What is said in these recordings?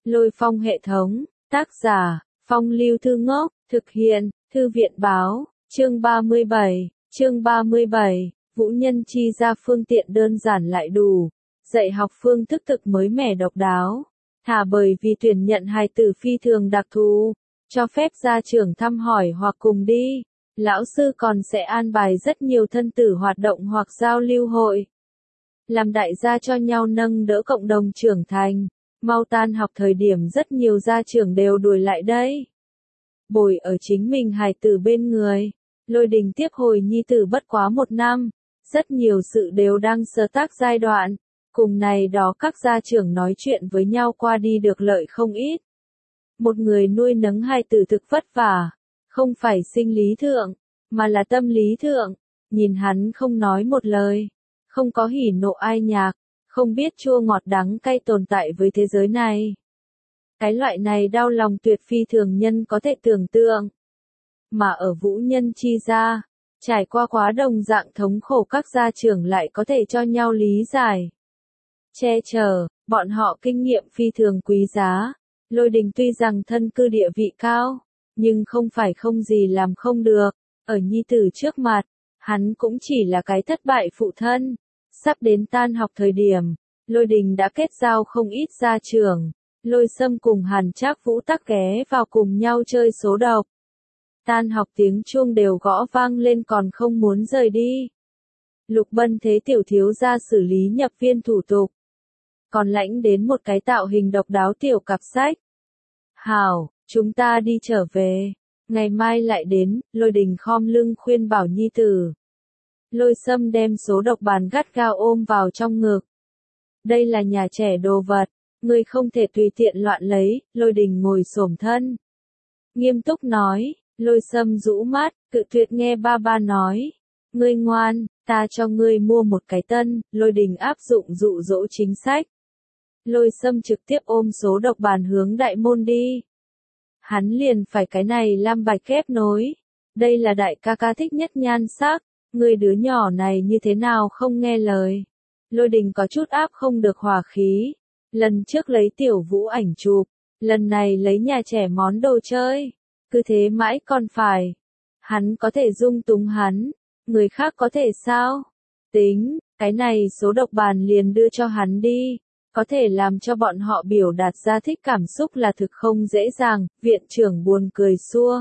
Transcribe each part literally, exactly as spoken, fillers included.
Lôi Phong hệ thống, tác giả, Phong Lưu Thư Ngốc, thực hiện, Thư viện báo, chương ba mươi bảy, chương ba mươi bảy, Vũ Nhân chi ra phương tiện đơn giản lại đủ, dạy học phương thức thực mới mẻ độc đáo, thả bởi vì tuyển nhận hài tử phi thường đặc thù, cho phép gia trưởng thăm hỏi hoặc cùng đi. Lão sư còn sẽ an bài rất nhiều thân tử hoạt động hoặc giao lưu hội. Làm đại gia cho nhau nâng đỡ cộng đồng trưởng thành. Mau tan học thời điểm rất nhiều gia trưởng đều đuổi lại đây. Bồi ở chính mình hài tử bên người. Lôi Đình tiếp hồi nhi tử bất quá một năm. Rất nhiều sự đều đang sơ tác giai đoạn. Cùng này đó các gia trưởng nói chuyện với nhau qua đi được lợi không ít. Một người nuôi nấng hài tử thực vất vả. Không phải sinh lý thượng, mà là tâm lý thượng. Nhìn hắn không nói một lời. Không có hỉ nộ ai nhạc. Không biết chua ngọt đắng cay tồn tại với thế giới này. Cái loại này đau lòng tuyệt phi thường nhân có thể tưởng tượng. Mà ở Vũ Nhân chi gia, trải qua quá đồng dạng thống khổ các gia trưởng lại có thể cho nhau lý giải. Che chở, bọn họ kinh nghiệm phi thường quý giá. Lôi Đình tuy rằng thân cư địa vị cao, nhưng không phải không gì làm không được. Ở nhi tử trước mặt, hắn cũng chỉ là cái thất bại phụ thân. Sắp đến tan học thời điểm, Lôi Đình đã kết giao không ít gia trưởng. Lôi Sâm cùng Hàn Trác Vũ tắc ghé vào cùng nhau chơi số độc. Tan học tiếng chuông đều gõ vang lên còn không muốn rời đi. Lục Bân thế tiểu thiếu gia xử lý nhập viên thủ tục. Còn lãnh đến một cái tạo hình độc đáo tiểu cặp sách. Hảo, chúng ta đi trở về. Ngày mai lại đến, Lôi Đình khom lưng khuyên bảo nhi tử. Lôi Sâm đem số độc bàn gắt gao ôm vào trong ngực. Đây là nhà trẻ đồ vật, ngươi không thể tùy tiện loạn lấy. Lôi Đình ngồi xổm thân. Nghiêm túc nói, Lôi Sâm rũ mắt, cự tuyệt nghe ba ba nói. Ngươi ngoan, ta cho ngươi mua một cái tân. Lôi Đình áp dụng dụ dỗ chính sách. Lôi Sâm trực tiếp ôm số độc bàn hướng đại môn đi. Hắn liền phải cái này làm bài kép nối. Đây là đại ca ca thích nhất nhan sắc. Người đứa nhỏ này như thế nào không nghe lời. Lôi Đình có chút áp không được hòa khí. Lần trước lấy tiểu Vũ ảnh chụp. Lần này lấy nhà trẻ món đồ chơi. Cứ thế mãi còn phải. Hắn có thể dung túng hắn. Người khác có thể sao? Tính, cái này số độc bàn liền đưa cho hắn đi. Có thể làm cho bọn họ biểu đạt ra thích cảm xúc là thực không dễ dàng. Viện trưởng buồn cười xua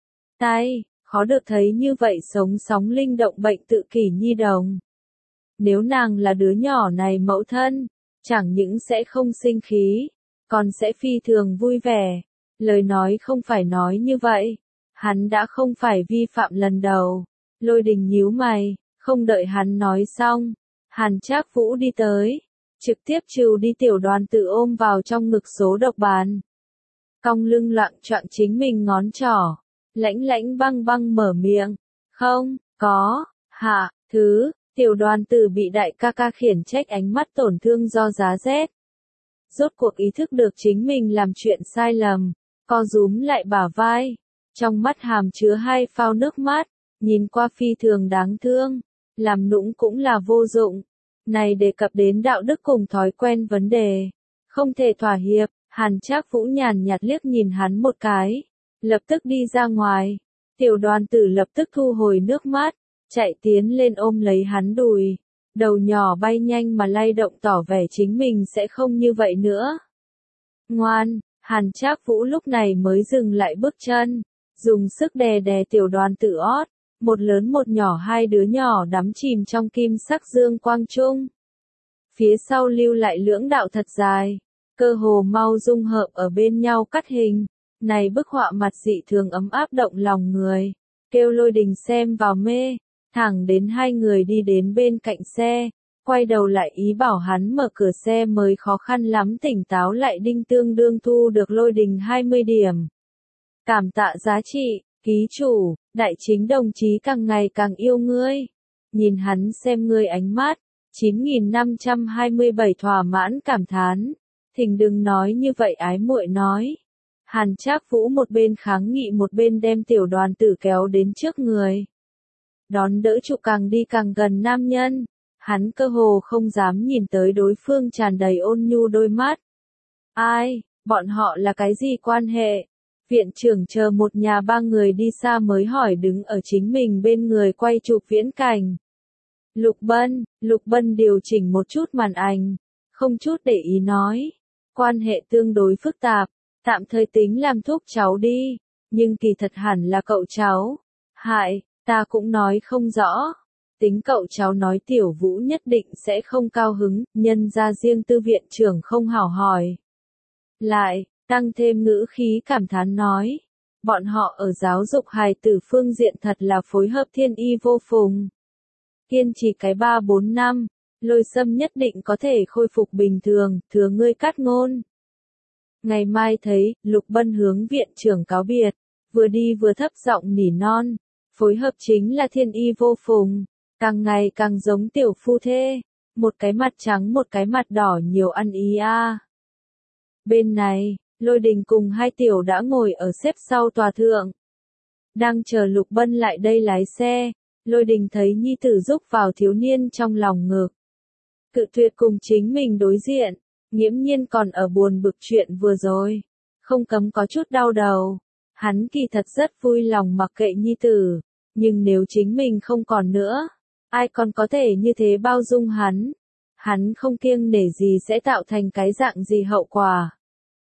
tay. Khó được thấy như vậy sống sóng linh động bệnh tự kỷ nhi đồng. Nếu nàng là đứa nhỏ này mẫu thân, chẳng những sẽ không sinh khí, còn sẽ phi thường vui vẻ. Lời nói không phải nói như vậy. Hắn đã không phải vi phạm lần đầu. Lôi Đình nhíu mày, không đợi hắn nói xong. Hàn Trác Vũ đi tới, trực tiếp trừ đi tiểu Đoàn Tử ôm vào trong ngực số độc bàn. Cong lưng loạng choạng chính mình ngón trỏ. Lãnh lãnh băng băng mở miệng. Không, có, hạ, thứ, tiểu Đoàn Tử bị đại ca ca khiển trách ánh mắt tổn thương do giá rét. Rốt cuộc ý thức được chính mình làm chuyện sai lầm, co rúm lại bả vai. Trong mắt hàm chứa hai phao nước mắt, nhìn qua phi thường đáng thương. Làm nũng cũng là vô dụng. Này đề cập đến đạo đức cùng thói quen vấn đề. Không thể thỏa hiệp. Hàn Trác Vũ nhàn nhạt liếc nhìn hắn một cái. Lập tức đi ra ngoài. Tiểu Đoàn Tử lập tức thu hồi nước mắt. Chạy tiến lên ôm lấy hắn đùi. Đầu nhỏ bay nhanh mà lay động tỏ vẻ chính mình sẽ không như vậy nữa. Ngoan, Hàn Trác Vũ lúc này mới dừng lại bước chân. Dùng sức đè đè tiểu Đoàn Tử ót. Một lớn một nhỏ hai đứa nhỏ đắm chìm trong kim sắc dương quang trung. Phía sau lưu lại lưỡng đạo thật dài. Cơ hồ mau dung hợp ở bên nhau cắt hình. Này bức họa mặt dị thường ấm áp động lòng người. Kêu Lôi Đình xem vào mê. Thẳng đến hai người đi đến bên cạnh xe. Quay đầu lại ý bảo hắn mở cửa xe mới khó khăn lắm tỉnh táo lại đinh tương đương thu được Lôi Đình hai mươi điểm. Cảm tạ giá trị, ký chủ, đại chính đồng chí càng ngày càng yêu ngươi. Nhìn hắn xem ngươi ánh mắt. chín nghìn năm trăm hai mươi bảy thỏa mãn cảm thán. Thỉnh đừng nói như vậy ái muội nói. Hàn Trác Vũ một bên kháng nghị một bên đem tiểu Đoàn Tử kéo đến trước người. Đón đỡ trụ càng đi càng gần nam nhân. Hắn cơ hồ không dám nhìn tới đối phương tràn đầy ôn nhu đôi mắt. Ai, Bọn họ là cái gì quan hệ? Viện trưởng chờ một nhà ba người đi xa mới hỏi đứng ở chính mình bên người quay chụp viễn cảnh. Lục Bân, Lục Bân điều chỉnh một chút màn ảnh, không chút để ý nói. Quan hệ tương đối phức tạp, tạm thời tính làm thúc cháu đi, nhưng kỳ thật hẳn là cậu cháu. Hại, ta cũng nói không rõ. Tính cậu cháu nói Tiểu Vũ nhất định sẽ không cao hứng, nhân ra riêng tư viện trưởng không hảo hỏi. Lại, tăng thêm ngữ khí cảm thán nói. Bọn họ ở giáo dục hài tử phương diện thật là phối hợp thiên y vô phùng. Kiên trì cái ba bốn năm, Lôi Sâm nhất định có thể khôi phục bình thường, thừa ngươi cắt ngôn. Ngày mai thấy, Lục Bân hướng viện trưởng cáo biệt, vừa đi vừa thấp giọng nỉ non, phối hợp chính là thiên y vô phùng, càng ngày càng giống tiểu phu thê, một cái mặt trắng một cái mặt đỏ nhiều ăn ý a. À. Bên này, Lôi Đình cùng hai tiểu đã ngồi ở xếp sau tòa thượng. Đang chờ Lục Bân lại đây lái xe, Lôi Đình thấy nhi tử rúc vào thiếu niên trong lòng ngực. Cự tuyệt cùng chính mình đối diện, nghiễm nhiên còn ở buồn bực chuyện vừa rồi. Không cấm có chút đau đầu. Hắn kỳ thật rất vui lòng mặc kệ nhi tử, nhưng nếu chính mình không còn nữa, ai còn có thể như thế bao dung hắn. Hắn không kiêng nể gì sẽ tạo thành cái dạng gì hậu quả.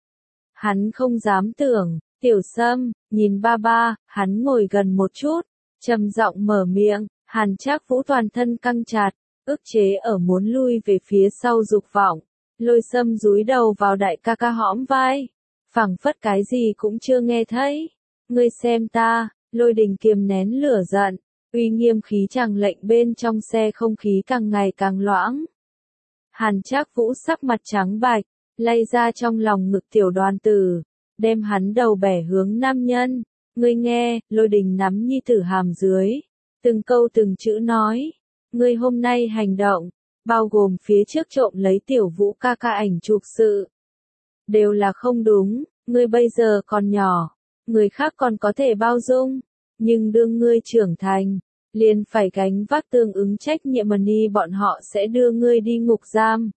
Hắn không dám tưởng, Tiểu Sâm, nhìn ba ba, hắn ngồi gần một chút, trầm giọng mở miệng, Hàn Trác Vũ toàn thân căng chặt, ức chế ở muốn lui về phía sau dục vọng. Lôi Sâm dúi đầu vào đại ca ca hõm vai, phảng phất cái gì cũng chưa nghe thấy. Ngươi xem ta, Lôi Đình kiềm nén lửa giận, uy nghiêm khí chàng lệnh bên trong xe không khí càng ngày càng loãng. Hàn Trác Vũ sắc mặt trắng bạch, lay ra trong lòng ngực tiểu đoàn tử, đem hắn đầu bẻ hướng nam nhân. Ngươi nghe, Lôi Đình nắm nhi tử hàm dưới, từng câu từng chữ nói, ngươi hôm nay hành động, bao gồm phía trước trộm lấy Tiểu Vũ ca ca ảnh chụp sự, đều là không đúng. Ngươi bây giờ còn nhỏ, người khác còn có thể bao dung, nhưng đương ngươi trưởng thành, liền phải gánh vác tương ứng trách nhiệm, ni bọn họ sẽ đưa ngươi đi ngục giam.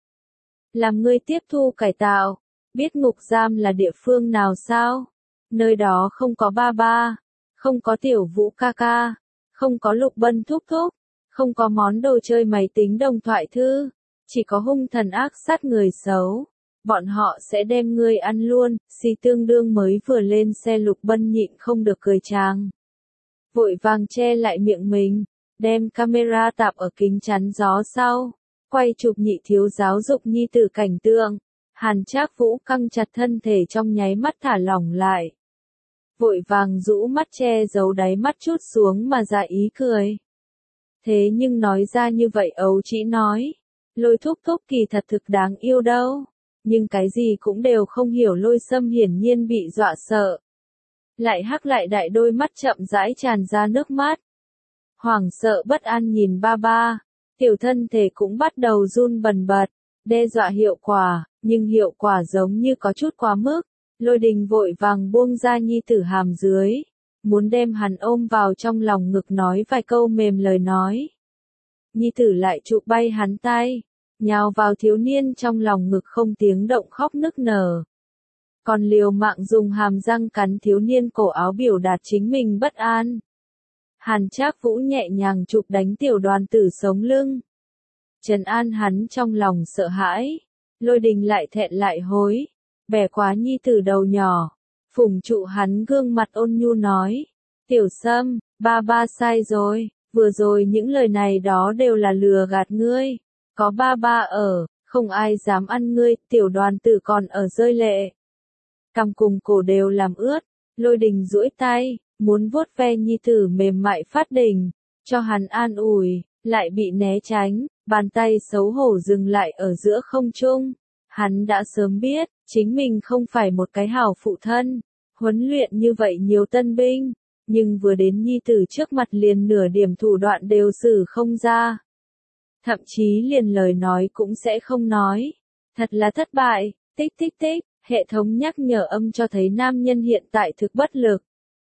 Làm ngươi tiếp thu cải tạo, biết ngục giam là địa phương nào sao? Nơi đó không có ba ba, không có Tiểu Vũ ca ca, không có Lục Bân thúc thúc, không có món đồ chơi máy tính đồng thoại thư, chỉ có hung thần ác sát người xấu. Bọn họ sẽ đem ngươi ăn luôn. Xì tương đương mới vừa lên xe, Lục Bân nhịn không được cười tràng. Vội vàng che lại miệng mình, đem camera tạp ở kính chắn gió sau, quay chụp nhị thiếu giáo dục nhi tử cảnh tượng. Hàn Trác Vũ căng chặt thân thể trong nháy mắt thả lỏng lại. Vội vàng rũ mắt che giấu đáy mắt chút xuống mà ra ý cười. Thế nhưng nói ra như vậy ấu chỉ nói, Lôi thúc thúc kỳ thật thực đáng yêu đâu. Nhưng cái gì cũng đều không hiểu. Lôi Sâm hiển nhiên bị dọa sợ. Lại hắc lại đại đôi mắt chậm rãi tràn ra nước mắt. Hoảng sợ bất an nhìn ba ba, tiểu thân thể cũng bắt đầu run bần bật, đe dọa hiệu quả, nhưng hiệu quả giống như có chút quá mức. Lôi Đình vội vàng buông ra nhi tử hàm dưới, muốn đem hắn ôm vào trong lòng ngực nói vài câu mềm lời nói. Nhi tử lại chụp bay hắn tay, nhào vào thiếu niên trong lòng ngực không tiếng động khóc nức nở. Còn liều mạng dùng hàm răng cắn thiếu niên cổ áo biểu đạt chính mình bất an. Hàn Trác Vũ nhẹ nhàng chụp đánh tiểu đoàn tử sống lưng, trấn an hắn trong lòng sợ hãi. Lôi Đình lại thẹn lại hối, bẻ quá nhi tử đầu nhỏ, phủng trụ hắn gương mặt ôn nhu nói, Tiểu Sâm, ba ba sai rồi, vừa rồi những lời này đó đều là lừa gạt ngươi, có ba ba ở, không ai dám ăn ngươi. Tiểu đoàn tử còn ở rơi lệ, cằm cùng cổ đều làm ướt. Lôi Đình duỗi tay, muốn vuốt ve nhi tử mềm mại phát đình, cho hắn an ủi, lại bị né tránh, bàn tay xấu hổ dừng lại ở giữa không trung. Hắn đã sớm biết, chính mình không phải một cái hảo phụ thân, huấn luyện như vậy nhiều tân binh, nhưng vừa đến nhi tử trước mặt liền nửa điểm thủ đoạn đều sử không ra. Thậm chí liền lời nói cũng sẽ không nói. Thật là thất bại. Tích tích tích, hệ thống nhắc nhở âm cho thấy nam nhân hiện tại thực bất lực.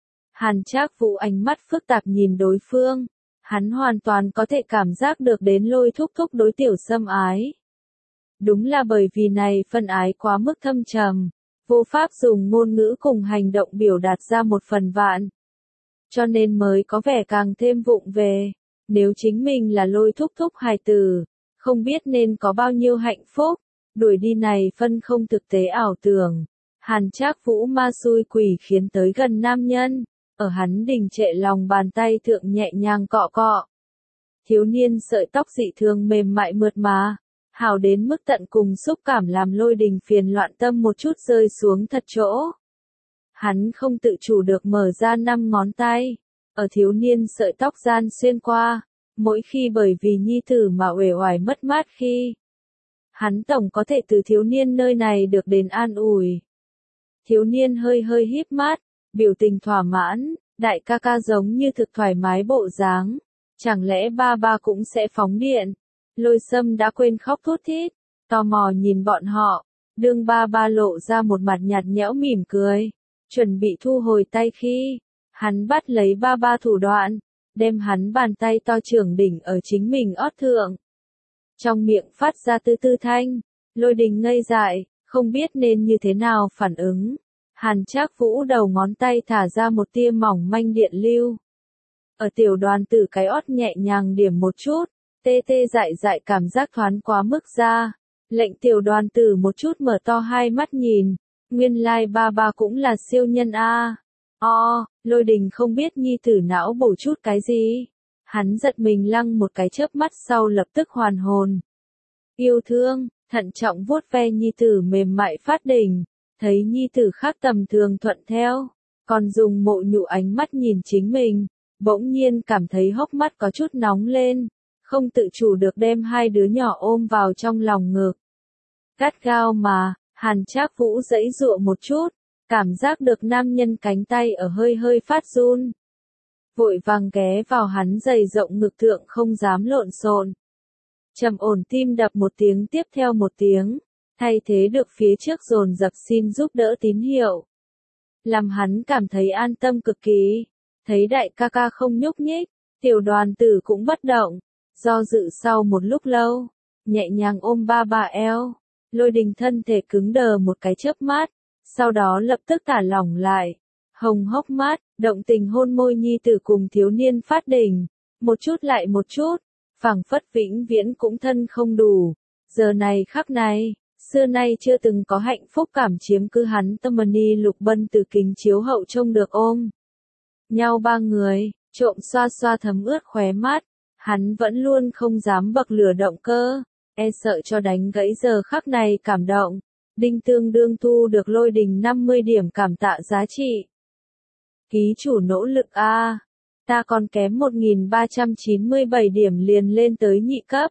Hàn Trác Vũ ánh mắt phức tạp nhìn đối phương, hắn hoàn toàn có thể cảm giác được đến Lôi thúc thúc đối Tiểu Sâm ái. Đúng là bởi vì này phân ái quá mức thâm trầm, vô pháp dùng ngôn ngữ cùng hành động biểu đạt ra một phần vạn. Cho nên mới có vẻ càng thêm vụng về. Nếu chính mình là Lôi thúc thúc hài tử, không biết nên có bao nhiêu hạnh phúc. Đuổi đi này phân không thực tế ảo tưởng. Hàn Trác Vũ ma xui quỷ khiến tới gần nam nhân, ở hắn đình trệ lòng bàn tay thượng nhẹ nhàng cọ cọ. Thiếu niên sợi tóc dị thường mềm mại mượt mà, hào đến mức tận cùng xúc cảm làm Lôi Đình phiền loạn tâm một chút rơi xuống thật chỗ. Hắn không tự chủ được mở ra năm ngón tay, ở thiếu niên sợi tóc gian xuyên qua, mỗi khi bởi vì nhi tử mà uể oải mất mát khi. Hắn tổng có thể từ thiếu niên nơi này được đến an ủi. Thiếu niên hơi hơi híp mắt, biểu tình thỏa mãn, đại ca ca giống như thực thoải mái bộ dáng. Chẳng lẽ ba ba cũng sẽ phóng điện? Lôi Sâm đã quên khóc thút thít, tò mò nhìn bọn họ, đương ba ba lộ ra một mặt nhạt nhẽo mỉm cười, chuẩn bị thu hồi tay khi, hắn bắt lấy ba ba thủ đoạn, đem hắn bàn tay to trưởng đỉnh ở chính mình ót thượng. Trong miệng phát ra tư tư thanh, Lôi Đình ngây dại, không biết nên như thế nào phản ứng. Hàn Trác Vũ đầu ngón tay thả ra một tia mỏng manh điện lưu. Ở tiểu đoàn tử cái ót nhẹ nhàng điểm một chút, tê tê dại dại cảm giác thoáng quá mức ra. Lệnh tiểu đoàn tử một chút mở to hai mắt nhìn, nguyên lai ba ba cũng là siêu nhân a. O, Lôi Đình không biết nhi tử não bổ chút cái gì. Hắn giật mình lăng một cái chớp mắt sau lập tức hoàn hồn. Yêu thương, thận trọng vuốt ve nhi tử mềm mại phát đỉnh, thấy nhi tử khác tầm thường thuận theo, còn dùng mộ nhụ ánh mắt nhìn chính mình, bỗng nhiên cảm thấy hốc mắt có chút nóng lên, không tự chủ được đem hai đứa nhỏ ôm vào trong lòng ngực. Gắt gao mà, Hàn Trác Vũ giãy giụa một chút, cảm giác được nam nhân cánh tay ở hơi hơi phát run. Vội vàng ghé vào hắn dày rộng ngực thượng không dám lộn xộn. Trầm ổn tim đập một tiếng tiếp theo một tiếng, thay thế được phía trước dồn dập xin giúp đỡ tín hiệu. Làm hắn cảm thấy an tâm cực kỳ, thấy đại ca ca không nhúc nhích, tiểu đoàn tử cũng bất động, do dự sau một lúc lâu, nhẹ nhàng ôm ba bà eo, Lôi Đình thân thể cứng đờ một cái chớp mắt, sau đó lập tức thả lỏng lại, hồng hốc mắt, động tình hôn môi nhi tử cùng thiếu niên phát đỉnh, một chút lại một chút, phảng phất vĩnh viễn cũng thân không đủ, giờ này khắc này, xưa nay chưa từng có hạnh phúc cảm chiếm cứ hắn tâm ni Lục Bân từ kính chiếu hậu trông được ôm. Nhau ba người, trộm xoa xoa thấm ướt khóe mắt, hắn vẫn luôn không dám bậc lửa động cơ, e sợ cho đánh gãy giờ khắc này cảm động, đinh tương đương thu được Lôi Đình năm mươi điểm cảm tạ giá trị. Ký chủ nỗ lực a, ta còn kém một nghìn ba trăm chín mươi bảy điểm liền lên tới nhị cấp.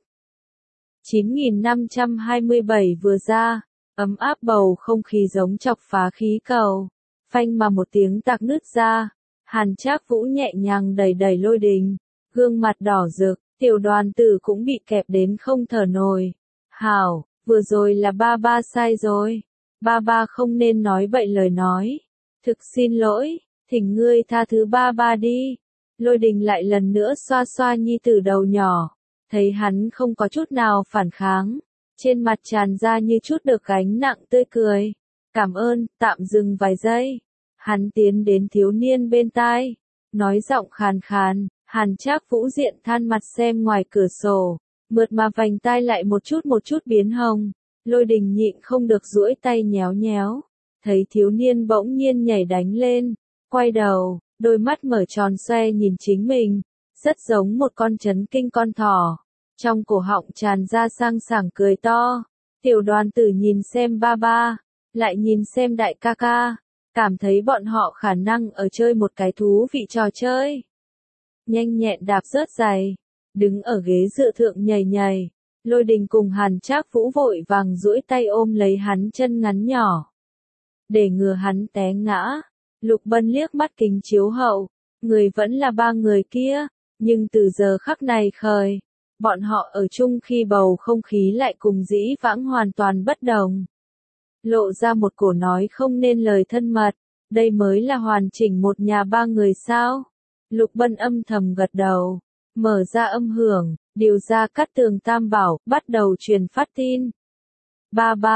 chín nghìn năm trăm hai mươi bảy vừa ra, ấm áp bầu không khí giống chọc phá khí cầu, phanh mà một tiếng tạc nứt ra, Hàn Trác Vũ nhẹ nhàng đẩy đẩy Lôi Đình, gương mặt đỏ rực, tiểu đoàn tử cũng bị kẹp đến không thở nổi. Hảo, vừa rồi là ba ba sai rồi, ba ba không nên nói bậy lời nói, thực xin lỗi, thỉnh ngươi tha thứ ba ba đi. Lôi Đình lại lần nữa xoa xoa nhi tử đầu nhỏ, thấy hắn không có chút nào phản kháng, trên mặt tràn ra như chút được gánh nặng tươi cười. Cảm ơn, tạm dừng vài giây. Hắn tiến đến thiếu niên bên tai, nói giọng khàn khàn, Hàn Trác Vũ diện than mặt xem ngoài cửa sổ, mượt mà vành tai lại một chút một chút biến hồng. Lôi Đình nhịn không được duỗi tay nhéo nhéo, thấy thiếu niên bỗng nhiên nhảy đánh lên, quay đầu, đôi mắt mở tròn xoe nhìn chính mình, rất giống một con chấn kinh con thỏ, trong cổ họng tràn ra sang sảng cười to. Tiểu đoàn tử nhìn xem ba ba, lại nhìn xem đại ca ca, cảm thấy bọn họ khả năng ở chơi một cái thú vị trò chơi. Nhanh nhẹn đạp rớt giày, đứng ở ghế dựa thượng nhảy nhảy, Lôi Đình cùng Hàn Trác Vũ vội vàng duỗi tay ôm lấy hắn chân ngắn nhỏ, để ngừa hắn té ngã. Lục Bân liếc mắt kính chiếu hậu, người vẫn là ba người kia, nhưng từ giờ khắc này khởi, bọn họ ở chung khi bầu không khí lại cùng dĩ vãng hoàn toàn bất đồng. Lộ ra một cổ nói không nên lời thân mật, đây mới là hoàn chỉnh một nhà ba người sao? Lục Bân âm thầm gật đầu, mở ra âm hưởng, điều ra cắt tường tam bảo, bắt đầu truyền phát tin. Ba ba,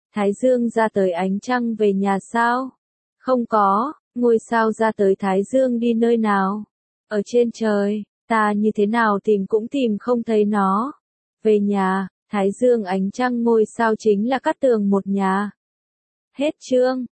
Thái Dương ra tới ánh trăng về nhà sao? Không có, ngôi sao ra tới Thái Dương đi nơi nào? Ở trên trời, ta như thế nào tìm cũng tìm không thấy nó. Về nhà, Thái Dương ánh trăng ngôi sao chính là Cát Tường một nhà. Hết chương.